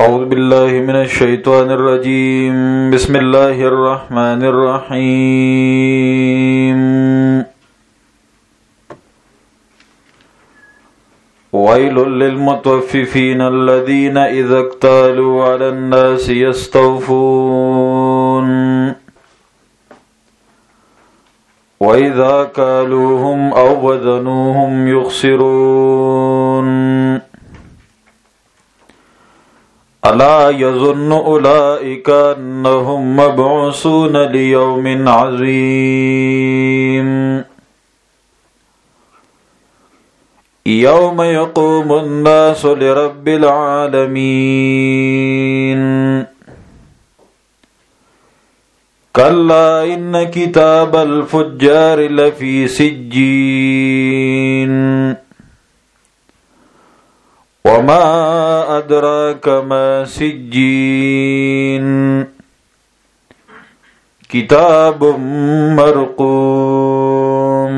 औज़ु बिल्लाहि मिनश शैतानिर रजीम। बिस्मिल्लाहिर रहमानिर रहीम। वैलुल लिल मुतव्विफ़ीन अल्लज़ीना इज़ा इक्तालू अलन नासि यस्तawफ़ून व इज़ा कालूहुम औ वज़नूहुम युख़सिरून। अला यज़ुन्नु उलाइका अन्नहुम मबऊसून लियौमिन अज़ीम यौम यक़ूमुन नासु लिरब्बिल आलमीन। कल्ला इन्न किताबल फुज्जारि लफ़ी सिज्जीन वमा अदराक मा सिज्जीन किताबुम मरक़ूम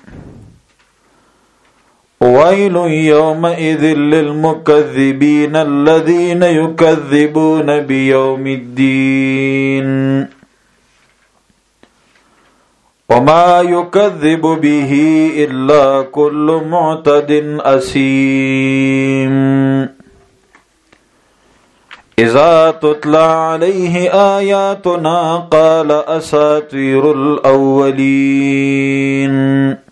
वैलुन यौमइज़िन लिलमुकज़्ज़िबीन अल्लज़ीना युकज़्ज़िबून बियौमिद्दीन वमा युकज़्ज़िबु बिही इल्ला कुल्लु मुअतदिन असीम। इज़ा तुतला अलैहि आयातुना क़ाल असातीरुल अव्वलीन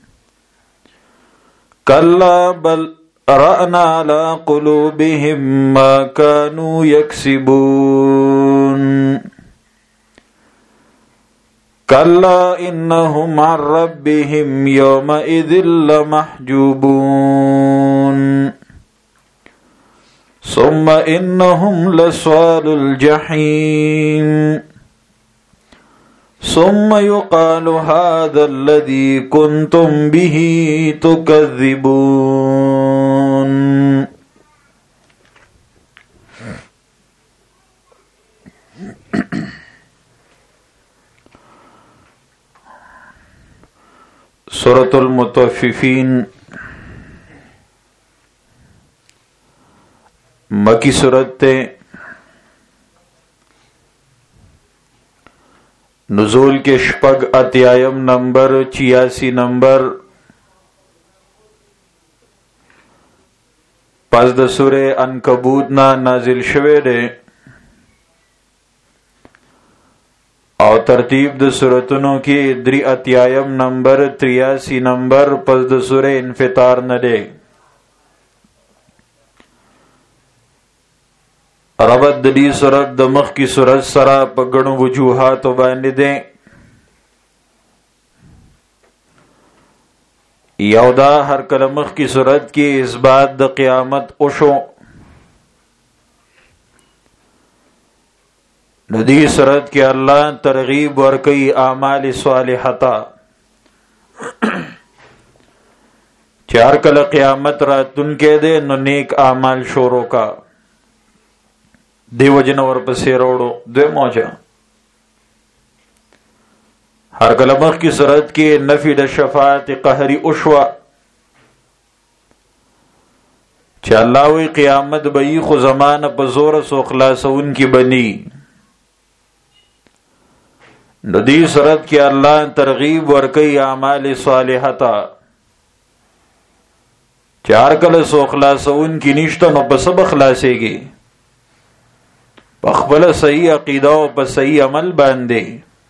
कल्ला बल रअना अला क़ुलूबिहिम मा कानू यक्सिबून कल्ला इन्नहुम अन रब्बिहिम यौमइज़िन लमहजूबून सुम्मा इन्नहुम लस्वालुल जहीम सुम्मा युक़ालु हाज़ाल्लज़ी कुन्तुम बिही तुकज़्ज़िबून। सूरतुल मुतव्विफ़ीन मक्की सूरत नुज़ूल के शपग अत्यायम नंबर 86 नंबर पस द सूरे अनकबूत ना नाजिल शवे दे और तरतीब द सूरतुनों की द्रि अत्यायम नंबर 83 नंबर पस द सूरे इन्फितार न दे रबत दी सूरत द मुख की सूरत सरा पगणु वजूहात बांध दे। यौदा हर कलमुख की सूरत की इस बात द क़यामत उशो नदी सूरत के अल्लाह तरगीब वर कई आमाल स्वालिहता चार कल क़यामत रातुन के दे न नेक आमाल शोरों का देवजन वर पसे रोड़ो दे मौजा हर कलमख की सूरत के नफी द शफात कहरी उशवा चालावी क़यामत बई खु ज़मान पजोर सो खलासउन की बनी नदी सूरत के अल्लाह तरगीब वर कई आमाल स्वालिहता चार कल सो खलासउन की निश्ता नो पसब खलासेगी पखबल सही अकीदा व सही अमल बांधे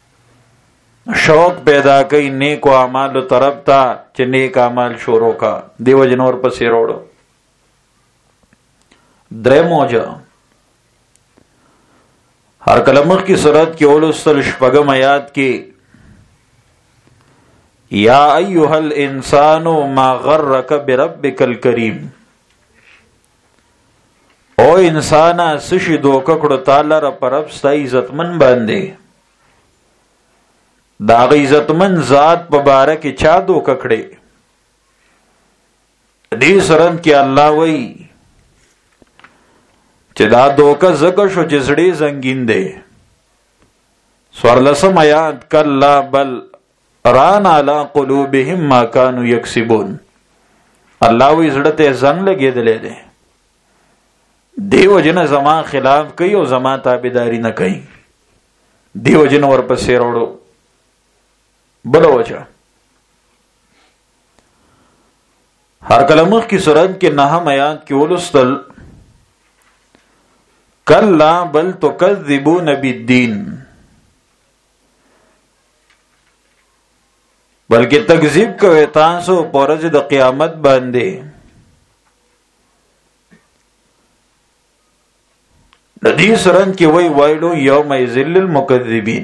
शौक पैदा कई नेक अमाल तरफ था च नेक अमाल शोरों का देवजनोर पसे रोड़ो द्रे मौजा हर कलमुख की सूरत के ओलुस्तल शपगम आयात के या अय्युहल इंसानो मा गर्रक बिरब्बिकल करीम ओ इंसाना सिशी दो ककड़ो तालर परब स्ता इज्जतमन बांधे दाग इज्जतमन जात पबारक चा दो ककड़े दी सरन के अल्लाह वही चिदा दो का जकशो जिसड़े जंगीन दे स्वरलसम आयात कल्ला बल रान अला कुलूबिहिम मा कानू यक्सिबून अल्लाह इजड़ते जंग लगे दिले दे دیو جن زما خلاف کوي او زما تابعداري نه کوي، دیو جن ورپسې وروړو. بل وجه هر کله مخکې سورت کې 9 آیات کې ولستل کلا بل تکذبون بالدین، بلکې تکذیب کوي تاسو په ورځ د قیامت باندې. د دې سورت کې وای وایلو یوم یذل المکذبین،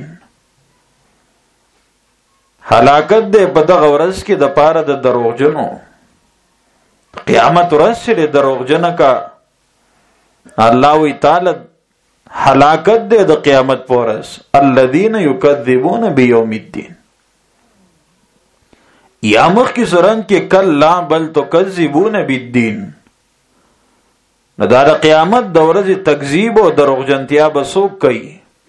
هلاکت دې په دغه ورځ کې د پاره د دروغجنو. قیامت ورځ چې دروغجن کا الله وی تعالی هلاکت دې د قیامت په ورځ. الذين يكذبون بيوم الدين، یا مخ کی سورن کې کلا بل تکذبون بالدین، نو دا د قیامت د ورځې تکذیب او دروغجنتیا به څوک کوي.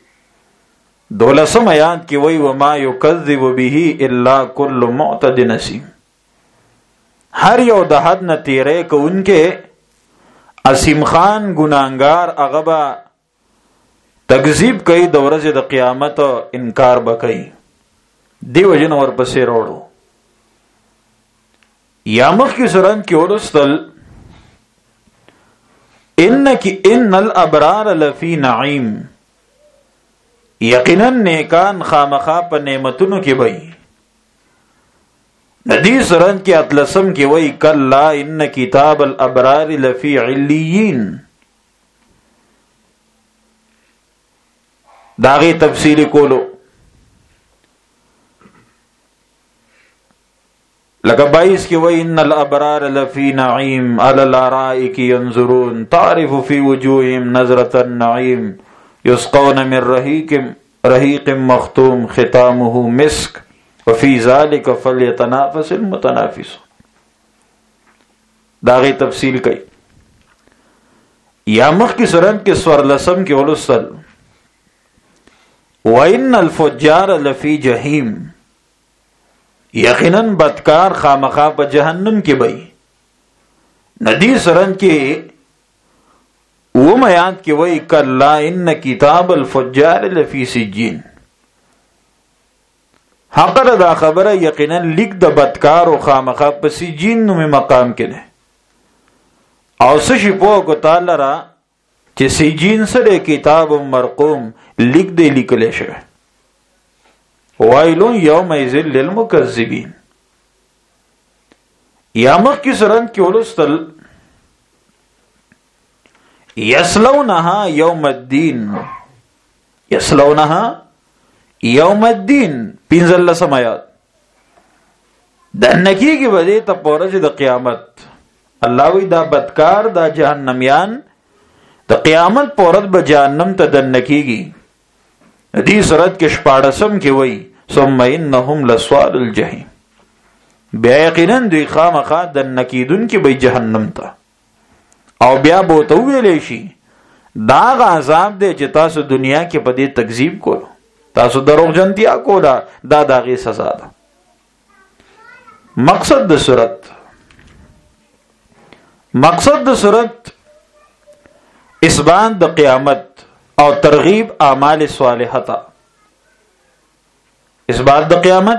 12 آیات کې وایي وما یکذب به الا کل معتد نسیم، هر یو د حد نه تیرې کوونکې اسیم خان ګناهګار هغه به تکذیب کوي، د ورځې د قیامت انکار به کوي. دیو جن ورپسې وروړو. یا مخکې سورت کې ولوستل ان الابرار لفی نعیم، یقینا نیکان خامخا په نعمتونو کې وي. ندی سورت کې 13 کې وایي کلا ان کتاب الابرار لفی علیین. داغه تفصیل کولو لکه 22 کې وایي ان الابرار لفی نعیم علی الارائک ينظرون تعرف فی وجوههم نظرة النعیم یسقون من رحیق مختوم ختامه مسک وفی ذلک فلیتنافس المتنافسون. داغه تفصیل کوي. یا مخ کی سورت کې 14 کې ولوستل وَإِنَّ الْفُجَّارَ لَفِي جَحِيمٍ، یقیناً بدکار خامخا په جهنم کې وي. ندی سورت کې 9 آیات کې وایي کلا ان کتاب الفجار لفی سجین. حقر دا خبره یقینا لیک د بدکار او خامخا په سجین نوم مقام کې ده. او سشي په کو تعالی را چې سجین سره کتاب مرقوم لیک دی لیکل شوی. وایلون یوم یذل للمکذبین. یا مخ کی سورت کې ولوستل یصلونها یوم الدین، یصلونها یوم الدین 15 آیات. دنکی کی بده ته پورج د قیامت. الله وی دا بدکار دا جهنميان د قیامت پورت به جهنم ته دنکیږي. دې سورت کې 14 کې وایي ثم انهم لصال الجحیم، بیا یقینا دوی خامخا دنکیدون کې به جهنم ته. او بیا به تو ویلې شي دا عذاب دی چې تاسو دنیا کې په دې تکذیب کولو، تاسو دروغجنتیا کوله، دا داغه سزا ده. مقصد د صورت اثبات د قیامت او ترغیب اعمال صالحه ته. اثبات د قیامت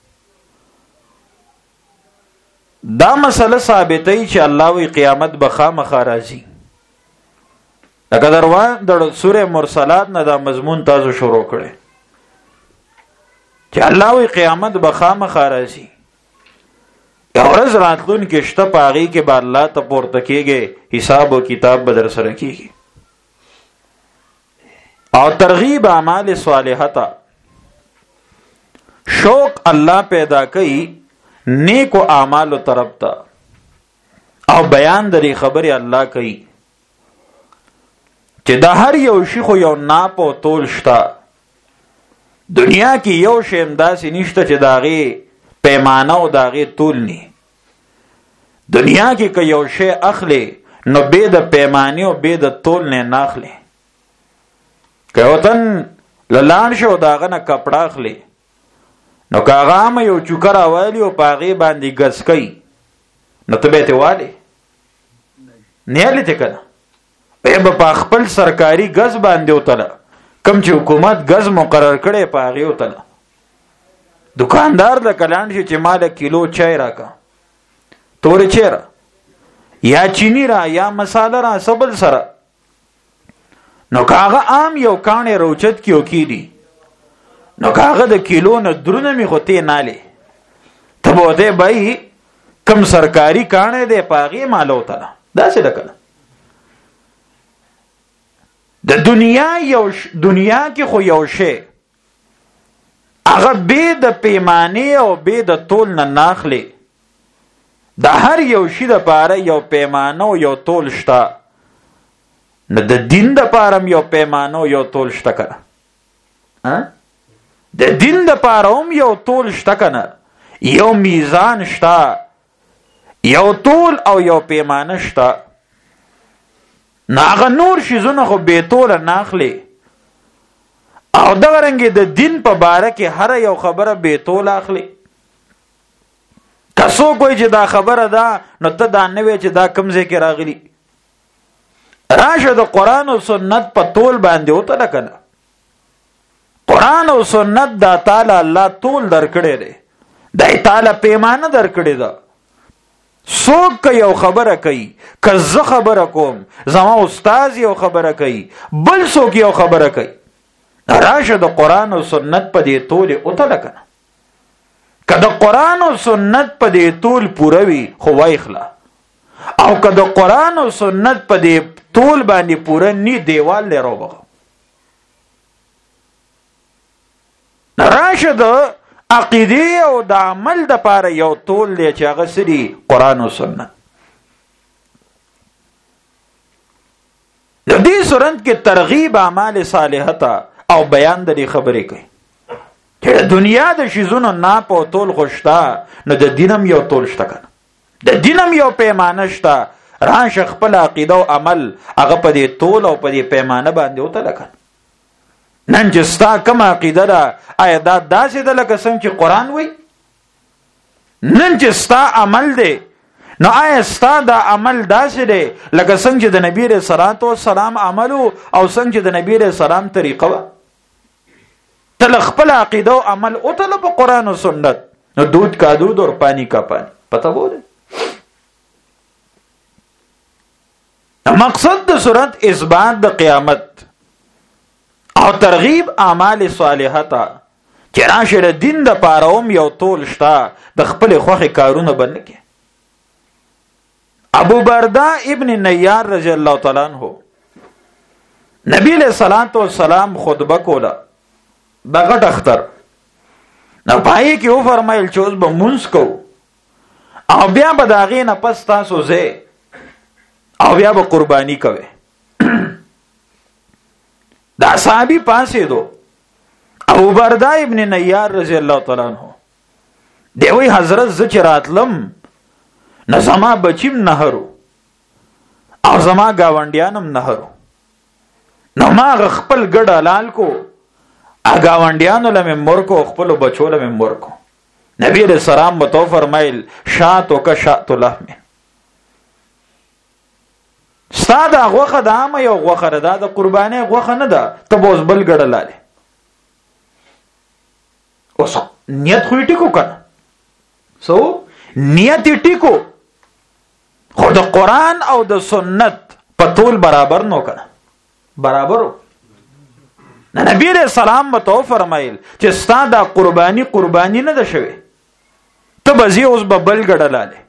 دا مسله ثابتای چې الله وی قیامت به خامخا راځي. لکه دروان د سوره مرسلات نه دا مضمون تاسو شروع کړي چې الله وی قیامت به خامخا راځي. ورځ راتلون کې شته پاغي کې به الله ته پورته کېږي، حساب او کتاب به در سره کېږي. او ترغیب اعمال صالحه ته شوق الله پیدا کوي نیکو اعمالو طرف ته. او بیان درې خبره الله کوي چې دا هر یو شی خو یو ناپ او تول شته. دنیا کې یو شی همداسې نشته چې داغه پیمانه او داغه تول نه. دنیا کې که یو شی اخلي نو به د پیمانه او به د تول نه ناخلي. که وطن لالان شو داغه نه کپڑا اخلي نو کاغه ما یو چوکر اوالي او پاغي باندې ګس کوي نو ته به ته والی نه لته کنه په خپل سرکاري غز باندې وتله، کم چې حکومت غز مقرر کړي په هغه وتله. دکاندار د کلان شي چې مال کیلو چای راکا، تور چیرې یا چینی را یا مساله را سبل سره، نو کاغه عام یو کانه روچت کیو کی دی، نو کاغه د کیلو نه درونه می غته ناله ته بوته بای کم سرکاری کانه دی پاغي مالو ته دا څه دکله. د دنیا کې خو یو شی هغه به د پیمانه او به د تول نه ناخلي، د هر یو شی د پاره یو پیمانه او یو تول شته، نه د دین د پاره یو پیمانه او یو تول شته کنه. د دین د پاره هم یو تول شته کنه، یو میزان شته، یو تول او یو پیمانه شته. ناغه نور شیزونه خو به تول ناخلي، او دغه رنګ د دین په باره کې هر یو خبره به تول اخلي. کسو کوئی چې دا خبره ده نو ته دا نه وی چې دا کمزې کې راغلی، راشه د قرآن او سنت په تول باندې وته لکنه. قرآن او سنت دا تعالی الله تول درکړي دی، دا تعالی پیمانه درکړي ده. څوک یو خبره کوي، که زه خبره کوم، زما استاد یو خبره کوي، بل څوک یو خبره کوي، راشه د قرآن او سنت په دې تول وته لکنه. که د قرآن او سنت په دې تول پوره وي خو وایخلا، او که د قرآن او سنت په دې تول باندې پوره نی دیوال لرو بغه. راشه د عقیده او د عمل د پاره یو تول دی چې هغه سری قرآن او سنت. د دې سورت کې ترغیب اعمال صالحه ته او بیان د دې خبرې کوي چې دنیا د شیزونو نه په تول خوشتا، نو د دینم یو تول شته کنه، د دینم یو پیمانه شته. راشه خپل عقیده او عمل هغه په دې تول او په دې پیمانه باندې وته لکه. نن چې ستا کوم عقیده ده آیا دا داسې ده لکه څنګه چې قرآن وایي؟ نن چې ستا عمل دی نو آیا ستا دا عمل داسې دی لکه څنګه چې د نبی رسول الله عملو او څنګه چې د نبی رسول الله طریقه وه؟ تل خپل عقیده او عمل او تل په قرآن او سنت، نو دودھ کا دودھ اور پانی کا پانی. پتہ بوله مقصد د صورت اثبات د قیامت او ترغیب اعمال صالحه ته چې راشه د دین د پاروم یو تول شته، د خپل خوخه کارونه باندې کې. ابو برده ابن نیار رضی الله تعالی عنہ نبی علیہ الصلوۃ والسلام خطبه کوله بغټ اختر، نو پای کې و فرمایل چې اوس به مونږ کو او بیا به دا غي نه پس تاسو زه او بیا به قربانی کوي. دا صحابي پاسې دو ابو برده ابن نیار رضی الله تعالی عنہ دی وی حضرت ز چراتلم نه زما بچیم نهرو او زما گاونډیانم نهرو، نو ما خپل ګډ حلال کو، اگاونډیانو لمه مرکو، خپل بچو لمه مرکو. نبی رسول الله متو فرمایل شاتو کا شاتو لحم، ستاد غوخه د عامه یو غوخه ده، د قرباني غوخه نه ده، ته بوز بل ګډلاله. اوس نیت خو ټیکو کنه، سو نیت ټیکو، خو د قرآن او د سنت په ټول برابر نو کنه، برابرو. نبی علیہ السلام متو فرمایل چې ستا دا قربانی نه ده شوی، ته بزی اوس به بل ګډلاله.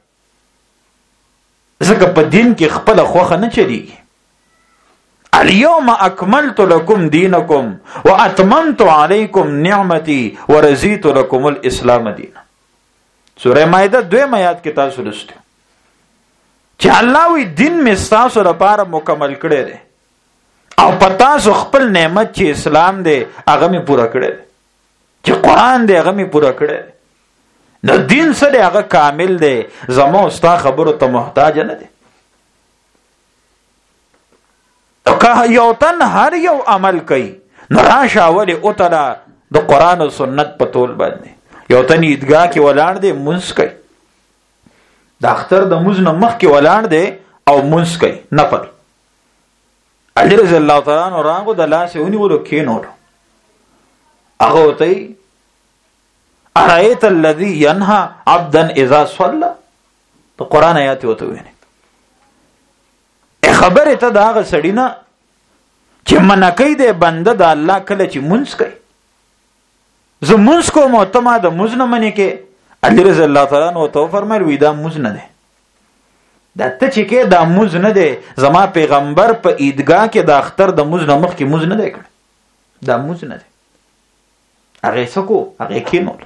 ځکه په دین کې خپل خوخه نه چلیږي. اليوم اکملت لكم دینکم واتممت علیکم نعمتي ورضیت لكم الاسلام دینا. سوره مائده 2 آیات کې تاسو لستو چې الله وی دین می تاسو لپاره مکمل کړی دی او پتا سو خپل نعمت چې اسلام دی هغه می پورا کړی دی، چې قرآن دی هغه می پورا کړی دی. نو دین سره هغه کامل دی، زمو استا خبرو ته محتاج نه دی. که یو تن هر یو عمل کوي نو راشه اولی او تلا د قرآن او سنت په تول باندې. یو تن عیدګاه کې ولاړ دی مونږ کوي، د اختر د مونږ نه مخ کې ولاړ دی او مونږ کوي نفل. علي رضی الله تعالی عنہ راغو د لاس ونیولو کېنولو. هغه وته ارایت الذی ینهى عبدا اذا صلى، ته قرآن آیات وته ویني. خبره ته دا هغه سړی نه چې منکې دی بنده د الله کله چې منځ کوي. زه منځ کوم او ته ما د منځ نه منې کې. علي رضی الله تعالی عنہ ته فرمایل وی دا منځ نه دی، دا ته چې کې دا منځ نه دی. زما پیغمبر په عیدګاه کې د اختر د منځ نه مخکې منځ نه دی کړی، دا منځ نه دی. هغه څه کو هغه کېنول.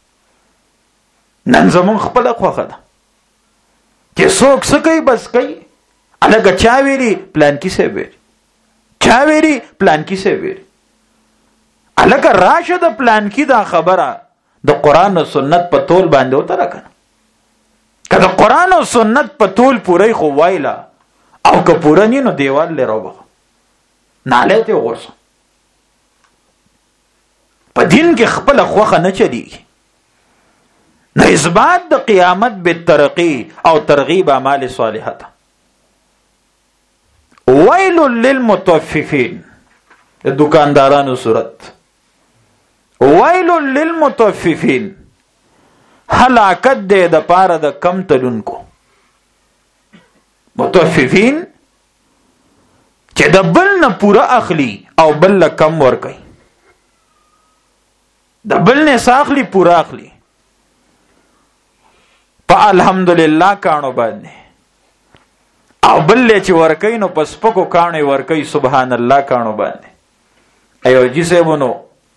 نن زمون خپله خوښه ده چې څوک څه کوي بس کوي. الګا چا ویلي پلان کې څه ویلي، چا ویلي پلان کې څه ویلي. الګا راشه د پلان کې دا خبره د قرآن او سنت په تول باندې وتره کنه. که د قرآن او سنت په تول پوره خو وایلا او که پوره نه نو دیوال لري روبه ناله ته ورسو. په دین کې خپل خوخه نه چلیږي. نو اثبات د قیامت بالترقی او ترغیب اعمال صالحه. ویل للمطففین، د دکاندارانو صورت. ویل للمطففین، هلاکت دې د پاره د کم تلونکو. مطففین چې د بل نه پورا اخلي او بل له کم ور کوي. د بل نه ساخلی پورا اخلي. په الحمدلله کانو باندې او بل له چې ور کوي نو پس پکو کانو ور کوي. سبحان الله کانو باندې. ایو جی سیبونو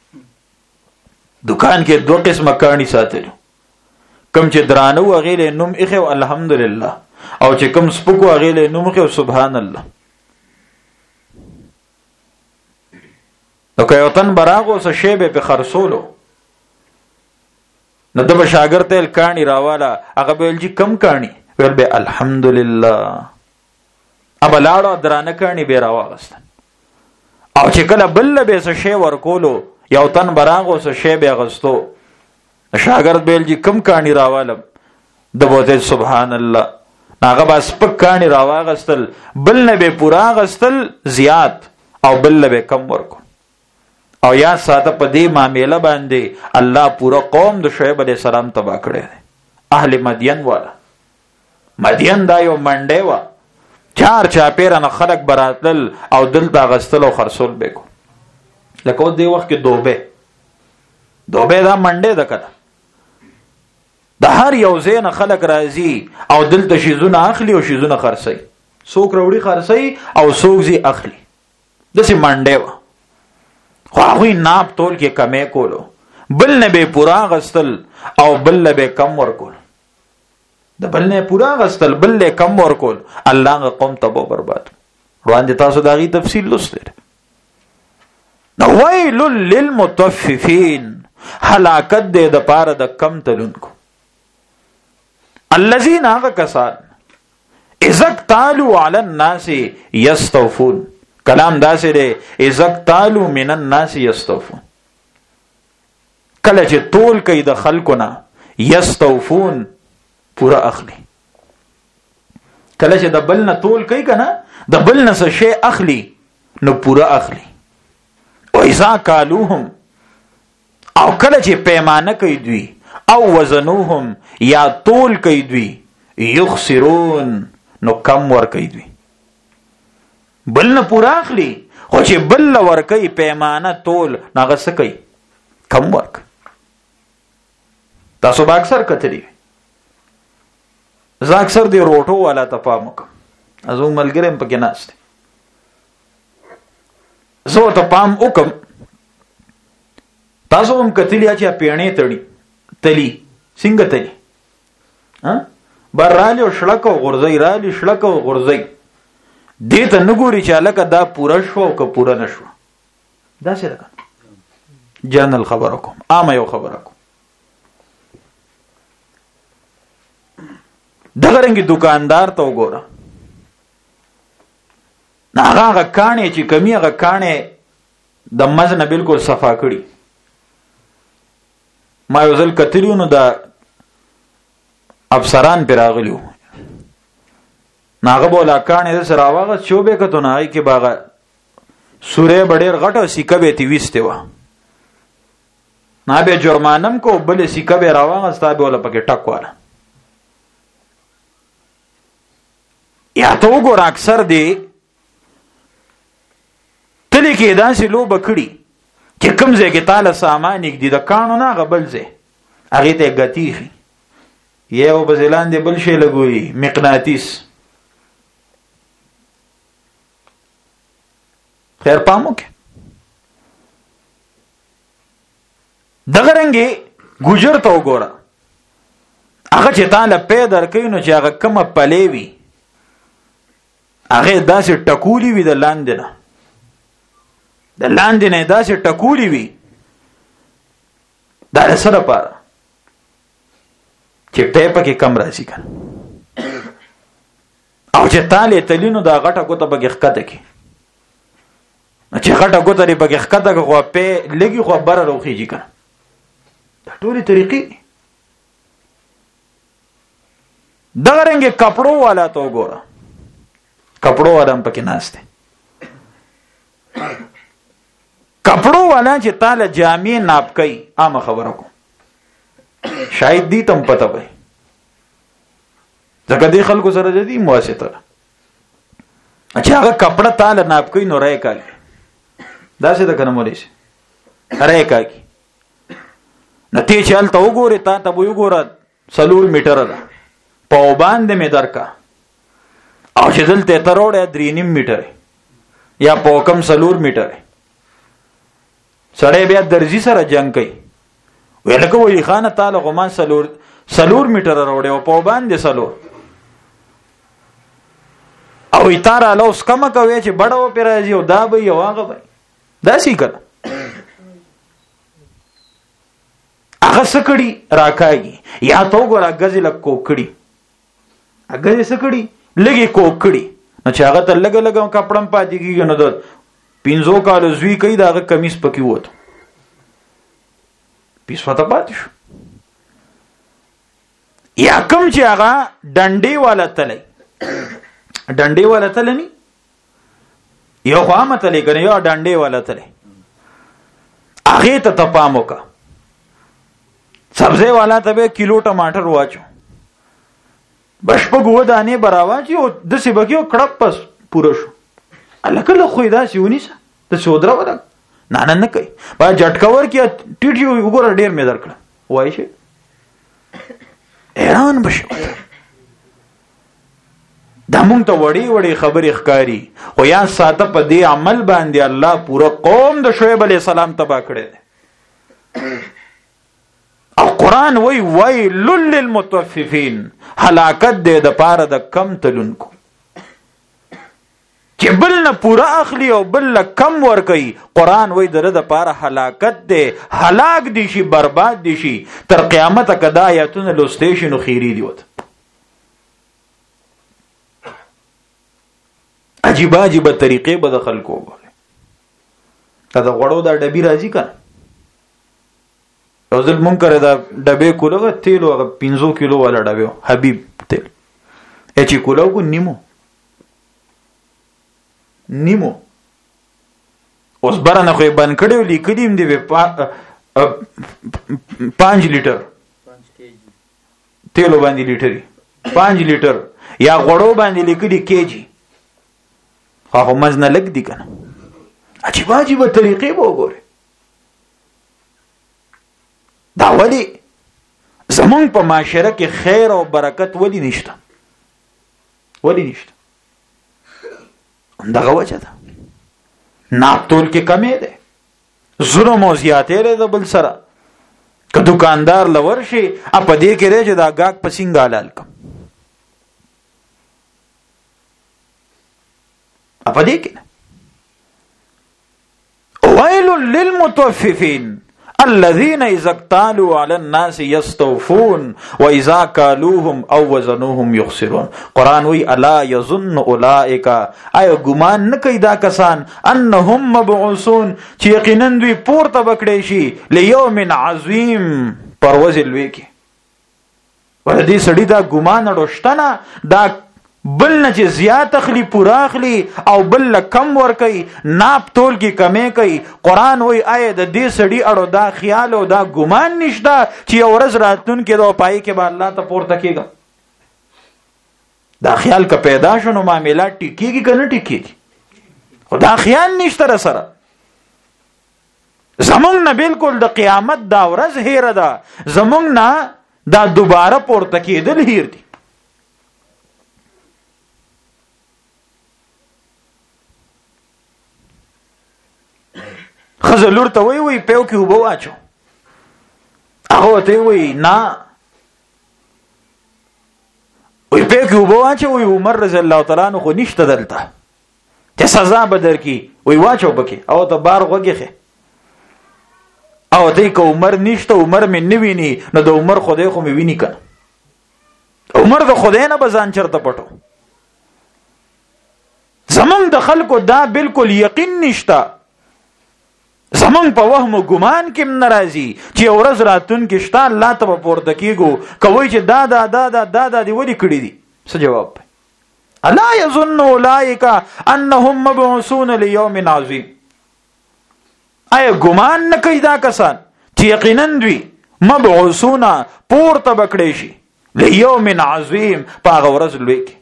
دکان کې دو قسمه کانی ساتلو. کم چې درانو غیله نوم اخو الحمدلله او چې کم سپکو غیله نوم اخو سبحان الله. نو که یو تن براغو څه شی به په خرصولو نو د شاګرد تل کانی راواله هغه به جی کم کانی ول به الحمدلله. ابا لاړو درانه کانی به راوغستن. او چې کله بل به څه شی ورکولو یو تن براغو څه شی به غستو شاګرد به جی کم کانی راواله د بوته سبحان الله. هغه بس پک کانی راوغستل بل نه به پورا غستل زیات او بل نه به کم ورکو. او یا ساته په دې معاملې باندې الله پورا قوم د شعیب علیہ السلام تبا کړی دی. اهل مدین والا مدین دا یو منډه وا چار چاپیرانه خلق براتل او دلته غستل او خرصول بکو. لکه دې وخت کې دوبه دا منډه ده کړه. د هر یو ځای نه خلق راځي او دلته شیزونه اخلي او شیزونه خرڅي. څوک وروړي خرڅي او څوک زی اخلي. دسه منډه وا خو هغه ناب تول کې کمې کولو. بل نه به پورا غستل او بل نه به کم ورکول. د بل نه پورا غستل بل نه کم ورکول. الله قوم تبو برباد. وړاندې تاسو دا غي تفصیل لوستل. نو ویل للمطففین، هلاکت دې د پاره د کم تلونکو. الذين هغه کسان اذا اكتالوا على الناس يستوفون. کلام داسې دی اذا اكتالوا من الناس يستوفون. کله چې تول کوي د خلکو نه يستوفون پورا اخلي. کله چې د بل نه تول کوي کنه د بل نه څه شی اخلي نو پورا اخلي. او اذا کالوهم، او کله چې پیمانه کوي دوی او وزنوهم یا تول کوي دوی یخسرون نو کم ور کوي دوی. بل نه پورا اخلي خو چې بل ور کوي پیمانه تول ناغه څه کوي کم ورک. تاسو با اکثر کتلی زه اکثر دی روټو والا ته پام وکم. ازو ملګریم پکې ناشته زه ته پام وکم. تاسو هم کتلی چې پیڼې تلی څنګه تلی بر رالی او شلک او غرزی رالی شلک او غرزی دې ته نګوري چې الکه دا پوره شو او که پوره نشو. دا څه ده جنرال خبره کوم، عامه یو خبره کوم. دغه رنګ دکاندار ته وګوره، هغه کانې چې کمی هغه کانې د مزنه بالکل صفا کړي. ما یو ځل کتلیو نو دا افسران پر راغلیو، ناغه بولا کانې سره واغه چوبې کته نه ای کې باغه سوره بډیر غټه سیکه به تی وسته و نه به جرمانم کو بل سیکه به راوغه ستا به ولا پکې ټک واله یا تو ګور اکثر دی تلې کې داسې لو بکړي چې کوم ځای کې تعالی سامان یک دي د کانو نه غبل ځای هغه ته غتیخي یو بزلان دی بل شي لګوي مقناطیس خیر پامو کې دغه رنګي ګجر ته وګوره هغه چې تعالی پیدا درکې نو چې هغه کومه پلې وي هغه داسې ټکولی وي د لاندې نه داسې ټکولی وي دا سره پاره چې ټیپ کې کم راځي کنه او چې تعالی تلینو دا غټه کوته بګ ښکته کې چې غټه کوته لري بګ ښکته کې خو په لګي خو بره روخیږي کنه دا ټولې طریقې دغه رنګ کپړو والا تو ګوره کپړو والا هم پکې ناشته کپړو والا چې تعالی جامع ناپ کوي عام خبره کو شاید دی تم پته وي ځکه دې خلکو سره دې مواسطه اچھا هغه کپڑا تعالی ناپ کوي نو راي کوي دا څه د کنه مولوی شي راي کوي نتی چل ته وګوره تا ته وګوره سلور میټر ده په باندې مې درکا او چې دلته تروړه 3.5 میټر یا په کم سلور میټر سړی بیا درځي سره جنگ کوي ولکه وی خانه تعالی غمان سلور میټر راوړي او په باندې سلور او ایتاره لوس کما کوي چې بڑو پیراځي او دا به یو هغه به دا سې کړه هغه سکړي راکاږي یا تو ګور غزي لک کوکړي هغه سکړي لګي کوکړي نو چې هغه ته لګ کپړم پاتې کیږي نو د 500 کال زوی کوي دا کمیس پکې وته پیسوته پاتې شو یا کوم چې هغه ډنډي والا تلې ني یو خامه تلې کنه یو ډنډي والا تلې هغه ته تپامو کا سبزی والا ته کیلو ټماټر واچو بشپګو دانه براواچي او د سیبکیو کړپ پس پوره شو الکه خو دا سیونیسه ته سودرا ولا نه کوي با جټکور کې ټیټي وګوره ډیر مې درکړه وای شي ایران بشو دا مونږ ته وړي خبرې ښکاری خو یا ساته په دې عمل باندې الله پورا قوم د شعیب علی السلام تبا کړي او قران ویل للمطففين هلاکت دې د پاره د کم تلونکو چې بل نه پورا اخلي او بل کم ور کوي قران وای دره د پاره هلاکت دې هلاک دي شي برباد دي شي تر قیامت کدا آیاتونه لوستیشن خیری دی وته عجیب طریقې به د خلکو وګوري دا غړو دا ډبی راځي کنه اوزل مونږ کړه دا ډبې کولو تیل او 500 کیلو والا ډبې حبیب تیل اچي کولو کو نیمو اوس برنه خو بن کړو لیکلیم دی 5 لیټر تیلو باندې لیټري 5 لیټر یا غړو باندې لیکلي کېجی خو مزنه لګ دی کنه عجیب طریقې وګوره دا ولی زمون په معاشره کې خیر او برکت ولی نشته دغه وجه ده ناپتول کې کمی ده ظلم او زیاتې ده بل سره که دکاندار لور شي په دې کې راځي دا غاک پسینګ حلال کم په دې کې ويل للمطففين الذين اذا اكتالوا على الناس يستوفون واذا كالوهم او وزنوهم يخسرون قران وی الا يظن اولئك اي ګمان نه کوي دا کسان انهم مبعوثون چې یقینا دوی پورته بکړي شي ليوم عظيم پرواز لوي کې ور دې سړی دا ګمان اډوشتنه دا بل نه چې زیات اخلي پورا اخلي او بل له کم ور کوي، ناپ تول کې کمې کوي. قرآن وایي آیا د دې سړي اړو دا خیال او دا ګمان نشته چې یو ورځ راتلونکې ده او پای کې به الله ته پورته کېږم؟ دا خیال که پیدا شو نو معاملات ټیکېږي که نه ټیکېږي؟ خو دا خیال نشته را سره. زمونږ نه بالکل د قیامت دا ورځ هیره ده، زمونږ نه دا دوباره پورته کېدل هیر دي. ښځه لور ته وایي پیو کې اوبه واچو، هغه ورته وایي نه، وایي پیو کې اوبه واچو. وایي عمر رضی الله تعالی عنه خو نشته دلته چې سزا به درکړي، وایي واچو پکې، او ته بار غوږې ښې. او ته که عمر نشته، عمر مې نه ویني، نو د عمر خدای خو مې ویني کنه. عمر د خدای نه به ځان چرته پټو. زمونږ د خلکو دا بالکل یقین نشته، زمونږ په وهم و ګمان کې هم نه راځي چې یو ورځ راتلونکې شته الله ته به پورته کېږو. که وایي چې دا دې ولې کړي دي، څه جواب دی؟ الا یظن اولئک انهم مبعوثون لیوم عظیم. آیا ګمان نه کوي دا کسان چې یقینا دوی مبعوثون پورته به کړی شي لیوم عظیم، په هغه ورځ لوی کې.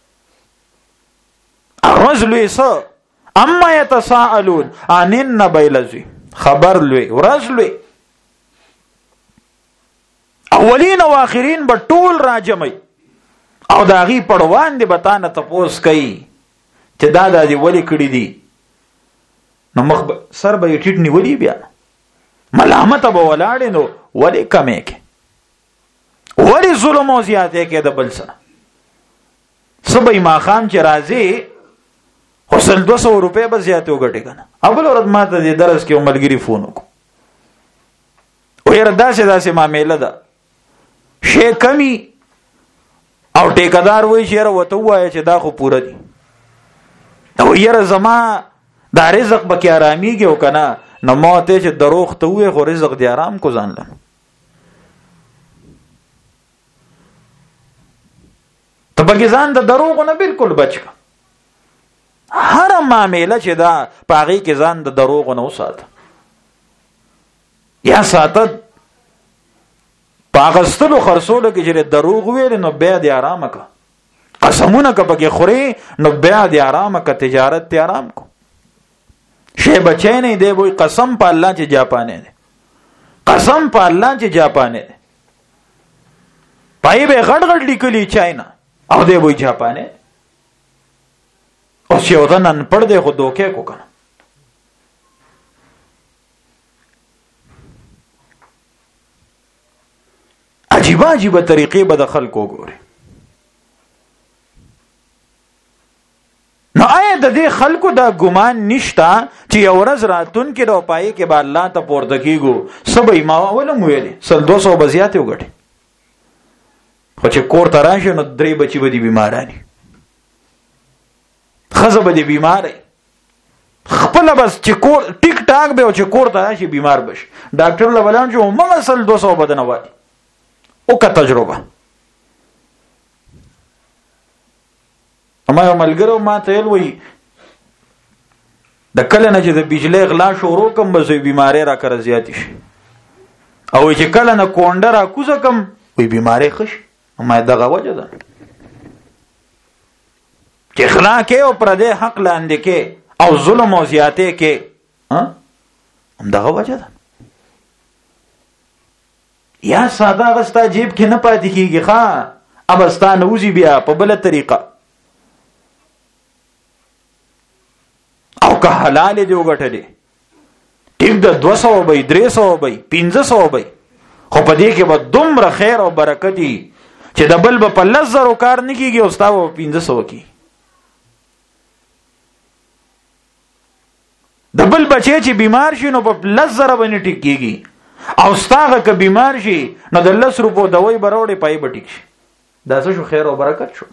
ورځ لوی څه؟ اما یتساءلون عن النبأ العظیم، خبر لوی، ورځ لوی. اولین او آخرین به ټول راجمعي او د هغې پړوان دې به تا نه تپوس کوي چې دا دې ولې کړي دي. نو مخ سر به یې ټیټ نیولي، بیا ملامته به ولاړې، نو ولې کمې کې، ولې ظلم او زیاتې کې د بل سره. څه به یې ماښام چې راځي خو 200 روپۍ به زیاتې وګټې که نه. او بل ورځ ما ته دې درس کې یو ملګري فون وکړو، ویره داسې معامله ده، شی کمی او ټیکدار وایي چې یاره ورته ووایه چې دا خو پوره دي، او یاره زما دا رزق به کې آرامیږي او که نه. نو ما ته چې دروغ ته ووایې خو رزق دې آرام کو ځان له. ته پکې ځان د دروغو نه بالکل بچ که. هر معامله چې دا په هغې کې ځان د دروغو نه وساته، یا ساته په اخیستلو خرڅولو کې چې دروغ ویل نو بیا دې آرامه که، قسمونه که پکې خورې نو بیا دې آرامه که، تجارت دې آرام کو. شی بچی نه دی، وایي قسم په الله چې جاپانی دی، قسم په الله چې جاپانی دی، پای به غټ غټ لیکلی چاینا، او دی وایي جاپانی. اوس یو ځل انپړ دی خو دوکې کو کنه. عجیبه طریقې به د خلکو ګوري. نو آیا د دې خلکو دا ګمان نشته چې یو ورځ راتلونکې ده او پای کې به الله ته پورته کېږو؟ څه به یې ما اول هم ویلې 200 به زیاتې وګټې، خو چې کور ته راشي نو 3 بچي به دې بیماراني، ښځه به دې بیمارې، خپله بس چې کور ټیک ټاک به او چې کور ته راشي بیمار بشي. ډاکټر له ولاړ شو همغه 200 به دنه وایي. وکړه تجربه. ما یو ملګرو ما ته ویل، وایي د کله نه چې د بجلی غلا شروع کم به زوی بیمارۍ را کره زیاتې شي، او چې کله نه کونډه را کوزه کم وایي بیمارۍ ښه شي. ما دغه وجه ده چې غلا کې او پردی حق لاندې کې او ظلم او زیاتې کې، همدغه وجه ده. یا ساده هغه ستا جیب کې نه پاتې کېږي، ښه اب ستا نه وځي بیا په بله طریقه، او که حلال دی وګټلې ټیک د 200 به 300 به 500 به، خو په دې کې به دومره خیر او برکت وي چې د بل به په 10,000 کار نه کېږي او ستا به 500 کېږي. د بل بچی چې بیمار شي نو په 10,000 به نه ټیک کېږي، او ستا که بیمار شي نو د 10 روپو دوای به راوړې پای به ټیک شي. دا څه شو؟ خیر او برکت شو.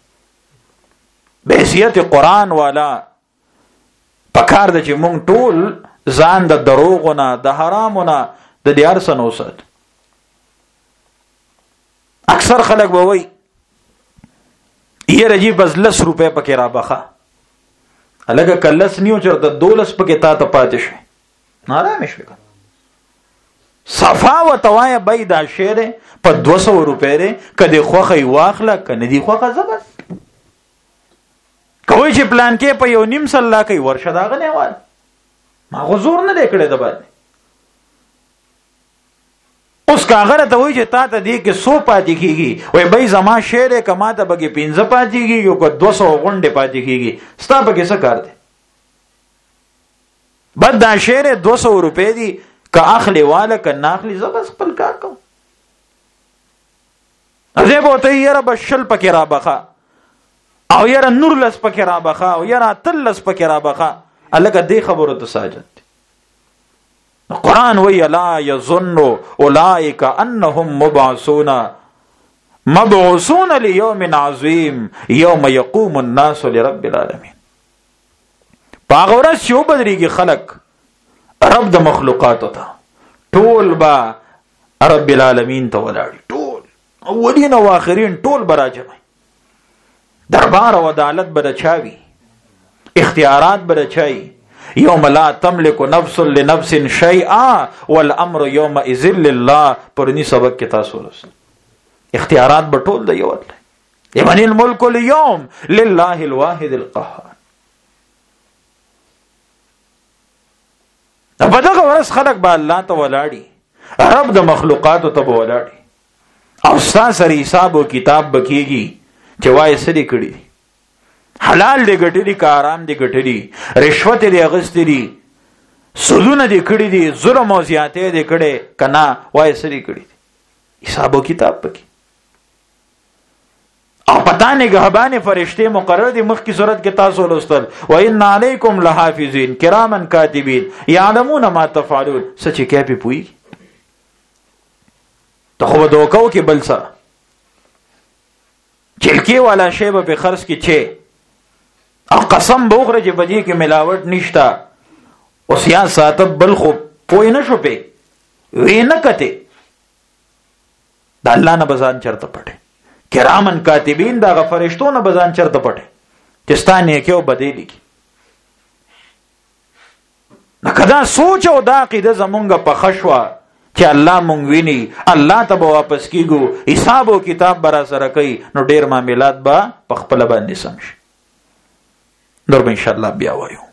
بحیثیت قرآن والا پکار ده چې مونږ ټول ځان د دروغونه د حرامونه د دې هر څه نه وساتو. اکثر خلک به وایي یې رجی بس 10 روپے پکې را بخا الګه کلس نیو چرته 12 پکې تا ته پاتې شي نارامه شي صفا و توای بيدا شعر په 200 روپے ری کدی خوخه واخله کنه دی خوخه زبر کوئی چې پلان کې په یو نیم سلا کوي ورشه داغه نه وای ما غزور نه لیکړې د باندې اوس کاغره ته وای چې تا ته دی کې 100 پاتې کیږي وای بای زما شعر کما ته بګي 15 پاتې کیږي او 200 غونډه پاتې کیږي ستا په کې څه کار دی بد دا شعر 200 روپے دی که اخلی والا که ناخلی زبس خپل کار کوم ازه به ته یره بشل پکې را بخا او یره نور لس پکې را بخا او یره تل لس پکې را بخا الګه دې خبرو ته ساجد قرآن وی لا یظن اولئک انهم مبعوثون لیوم عظیم یوم یقوم الناس لرب العالمین پاغورس شو بدریږي خلق رب د مخلوقات ته ټول با رب العالمین ته ولاړی ټول اولین او اخرین ټول براجمه دربار او عدالت برچاوي اختیارات برچای یوم لا تملک نفس لنفس شیئا والامر یومئذ لله پرنی سبق کې تاسو ورسل اختیارات بټول د یو الله یمن الملک اليوم لله الواحد القهار په دغه ورځ خلق به الله ته ولاړي رب د مخلوقات ته ولاړي او سره حساب او کتاب بکیږي چې وای سړي کړي حلال دې ګټلي کا آرام دې ګټلي رشوت دې اغستې دي سودونه دې کړي دي ظلم او زیاتې دې کړي کنا وای سړي کړي حساب او کتاب بکی او پتا نه غهبان فرشته مقرر دي مخ کی صورت کې تاسو ولستل و ان علیکم لحافظین کراما کاتبین یعلمون ما تفعلون سچ کې په پوي ته خو دوکاو کې بل سره چلکی والا شی به خرڅ کې چه او قسم بوغره چې بدی کې ملاوت نشتا او سیاست بل خو پوی نه شو په وینه کته د الله نه بزان چرته پټه کرامن کاتبین دا فرشتو نه بزان چرته پټه چې ستانه کې او بدلی کی نکدا سوچ او دا عقیده زمونږ په خشوا چې الله مونږ ویني الله ته به واپس کیګو حساب او کتاب برا سره کوي نو ډیر معاملات با په خپل باندې سمش نور ان شاء الله بیا وایو